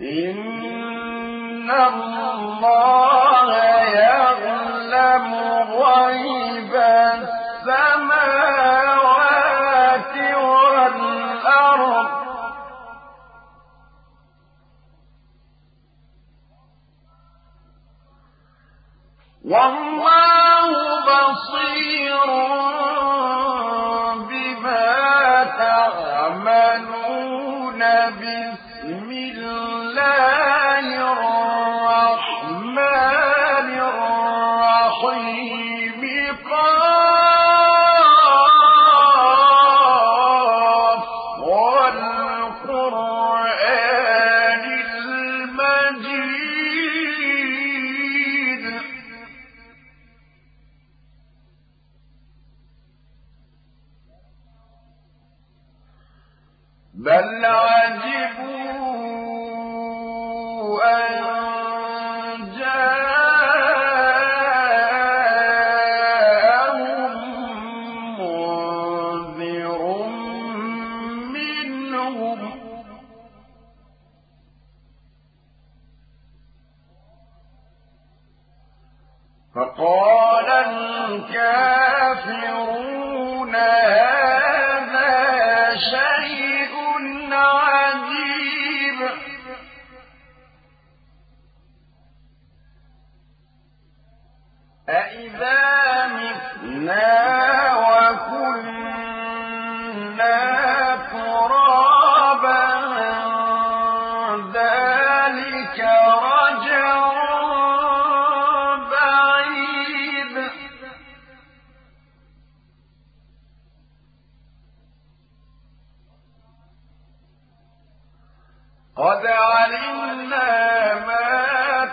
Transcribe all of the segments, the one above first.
إن الله يعلم غيب السماوات والأرض والله بصير بما تعملون. بسم الله الرحمن الرحيم. قاف والقرآن المجيد. بل عجبوا أن جاءهم منذر منهم فقال الكافرون هذا شيء عجيب. أإذا متنا وكنا ترابا ذلك رجع بعيد. قد علمنا ما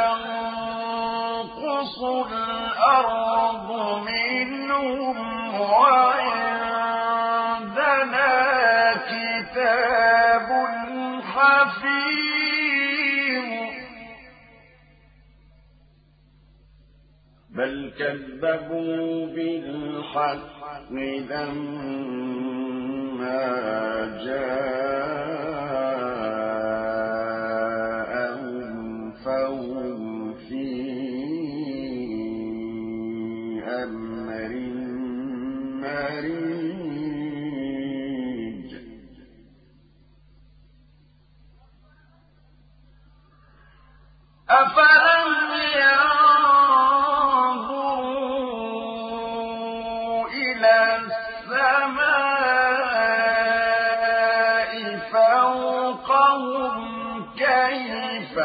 تنقص الأرض منهم وعندنا كتاب حفيظ. بل كذبوا بالحق لما جاءهم فهم في أمر مريج. أفلم ينظروا إلى السماء فوقهم كيف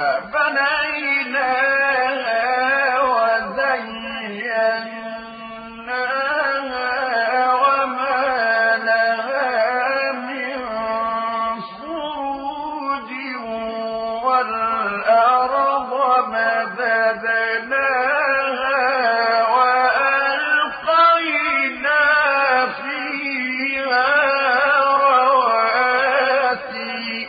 بنيناها وزيناها وما لها من فروج والأرض مددناها وألقينا فيها رواسي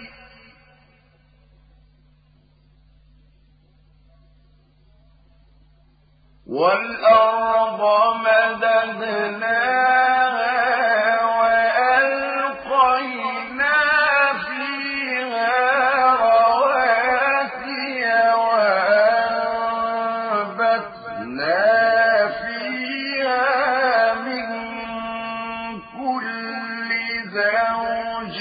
وأنبتنا فيها من كل زوج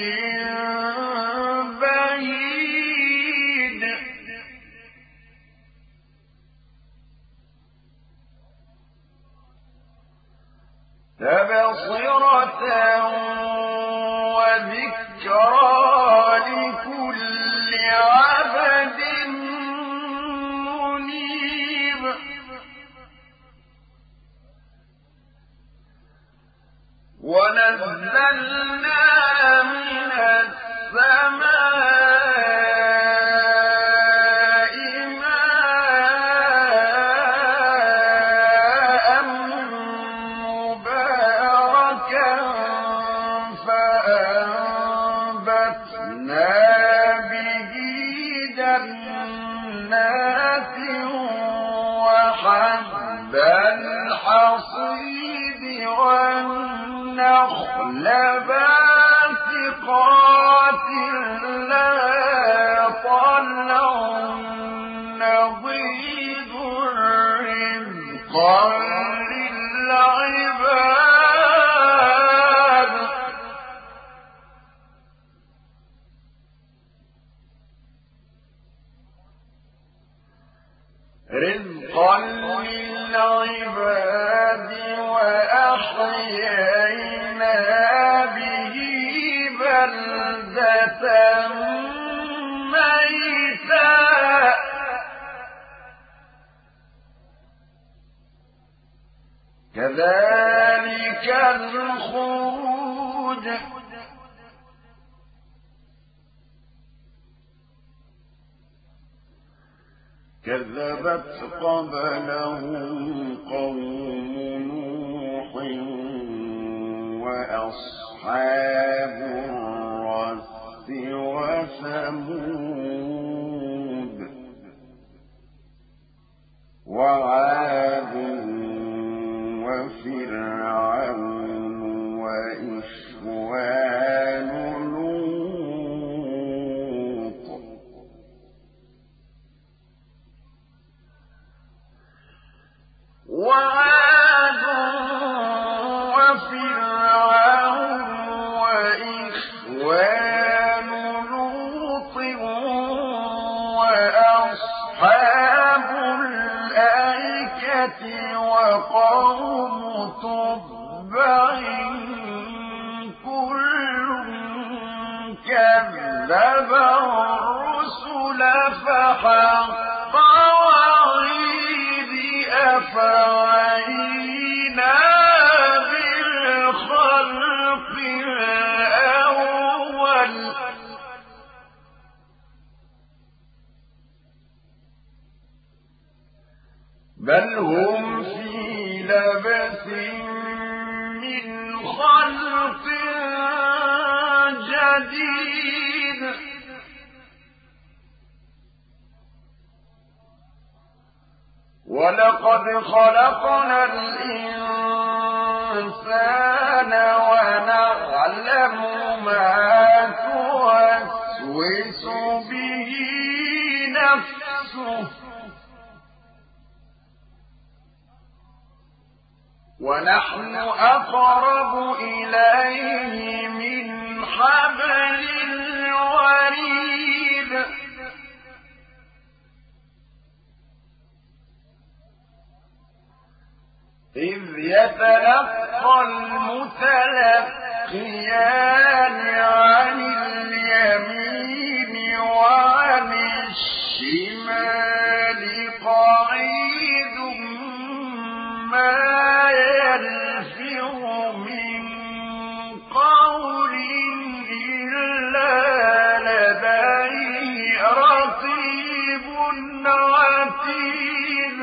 بهيج. تبصرة وذكرى لكل عبد منيب. ونزلنا من السماء ماء مباركا فأنبتنا به جنات وحب الحصيد والنخل باسقات لها رزقا للعباد وأحيينا به بلدة ميتا كذلك الخروج كذبت قبلهم قوم نوح وأصحاب الرس وثمود وعاد وفرعون وإخوان لوط وعاد وفرعون وإخوان لوط وأصحاب الأيكة وقوم تبع كل كذب الرسل فحق وعيد أفعينا بالخلق الأول بل هم في لبس من خلق جديد ولقد خلقنا الإنسان ونعلم ما توسوس به نفسه ونحن أقرب إليه من حبل الوريد إذ يتلقى المتلقيان عن اليمين وعن الشمال قعيد ما يلفظ من قول إلا لديه رقيب عتيد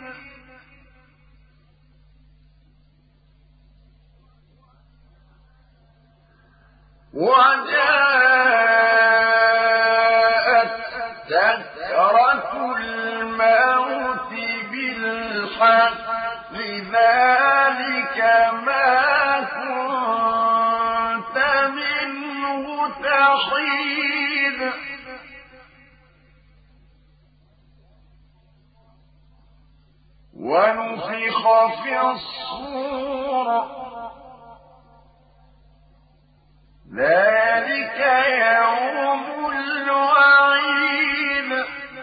وجاءت سكرة الموت بالحق ذلك ما كنت منه تحيد ونفخ في الصور ذلك يوم الوعيد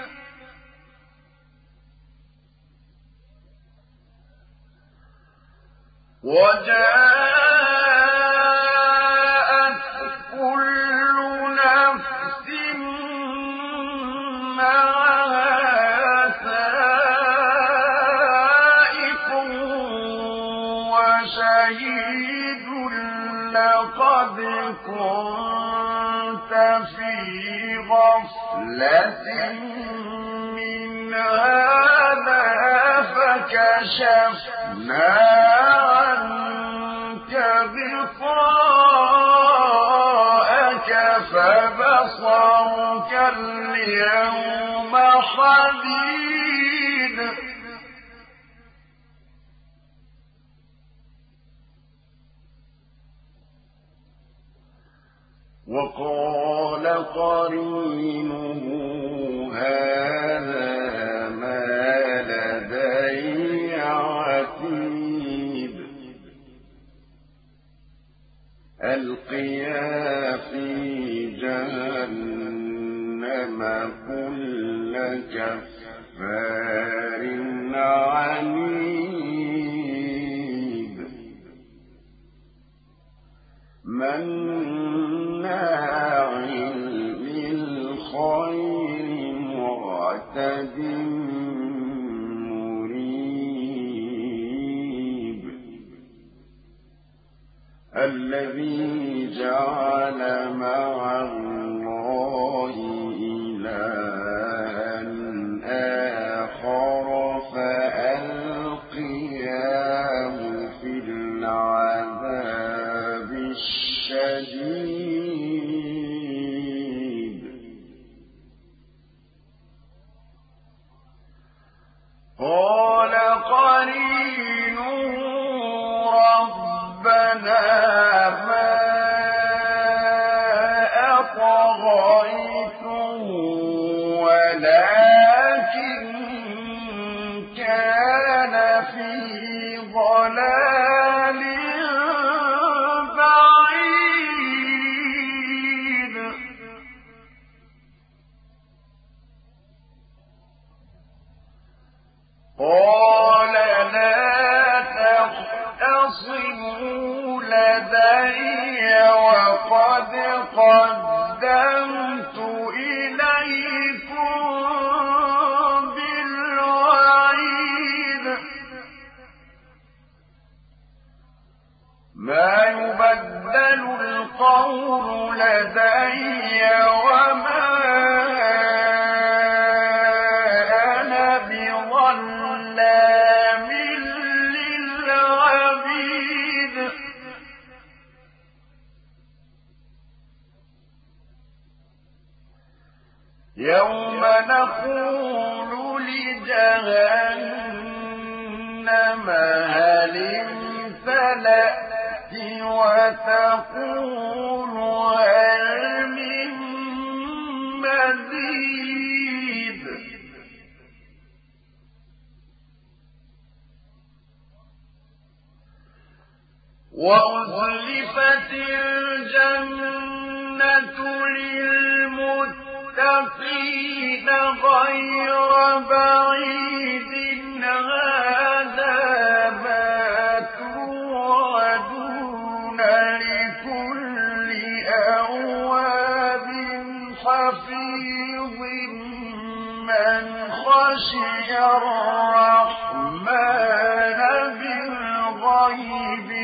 وجاءت كل نفس معها سائق وشهيد لقد كنت في غفلة من هذا فكشفنا عنك غطاءك فبصرك اليوم حديد وقال قرينه هذا ما لدي عتيد ألقيا في جهنم كل كفار مناع للخير معتد مريب الذي جعل مع الله إلها آخر فألقياه في العذاب الشديد قال قرينه ربنا ما أطغيته ولكن كان في ضلال بعيد قال لا تختصموا لدي وقد قدمت إليكم بالوعيد ما يبدل القول لدي وما أنا بظلام للعبيد يوم نقول لجهنم هل امتلأت وتقول هل من مزيد وأزلفت الجنة للمتقين غير بعيد هذا ما توعدون لكل أواب حفيظ من خشي الرحمن بالغيب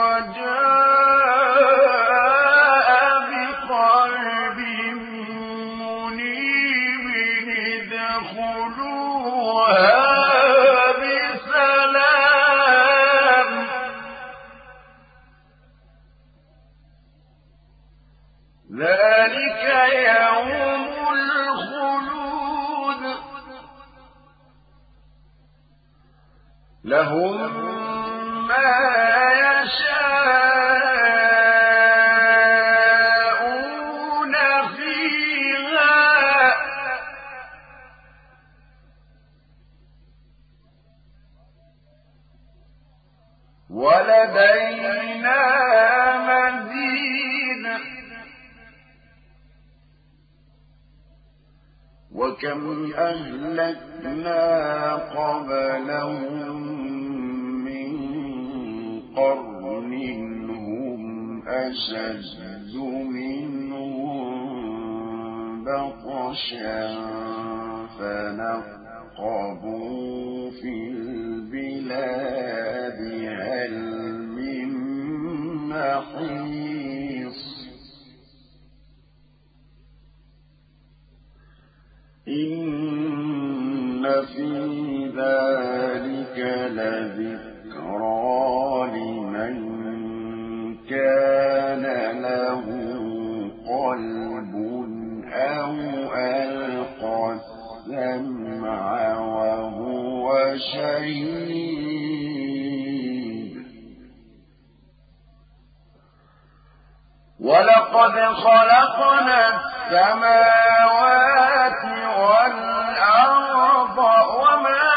وجاء بقلب منيب ادخلوها بسلام ذلك يوم الخلود لهم ما يشاءون فيها ولدينا مزيد وكم أهلكنا قبلهم من قرن هم أشد منهم بطشا فنقبوا في البلاد هل من محيص إن في ذلك لذكرى لمن كان له قلب أو ألقى السمع وهو شهيد ولقد خلقنا السماوات والأرض وما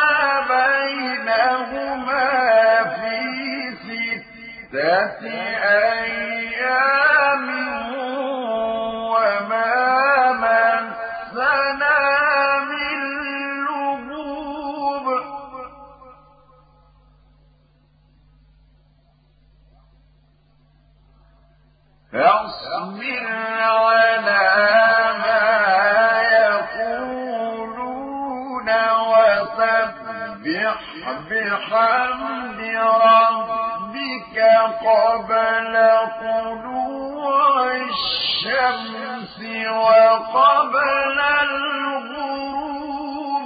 بينهما في 6 أيام وما مسنا من لغوب بحمد ربك قبل طلوع الشمس وقبل الغروب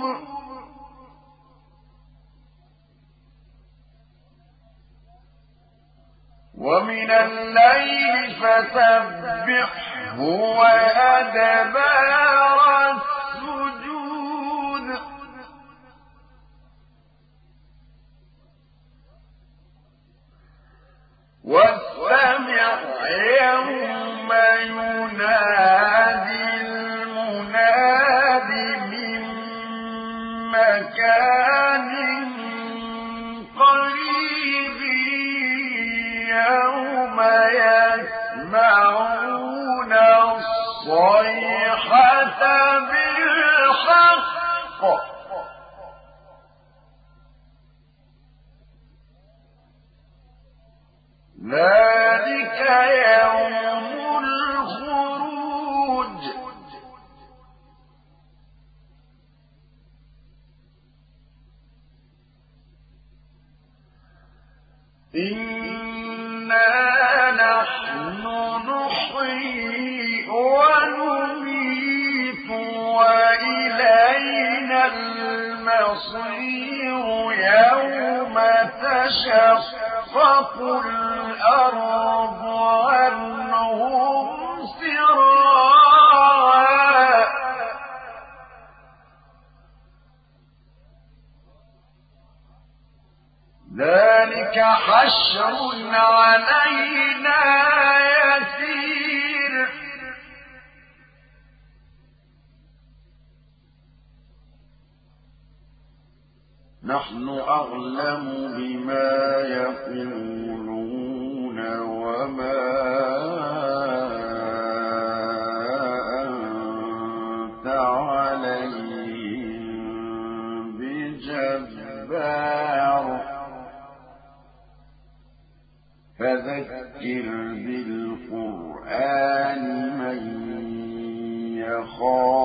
ومن الليل فسبحه وأدبار السجود واستمع يوم ينادي المناد من مكان قريب يوم يسمعون الصيحة بالحق ذلك يوم الخروج إنا نحن نحيي ونميت وإلينا المصير يوم تشقق الأرض عنهم سراعا ذلك حشر علينا يسير نحن أعلم بما يقولون وما أنت عليهم بجبار فذكر بالقرآن من يخاف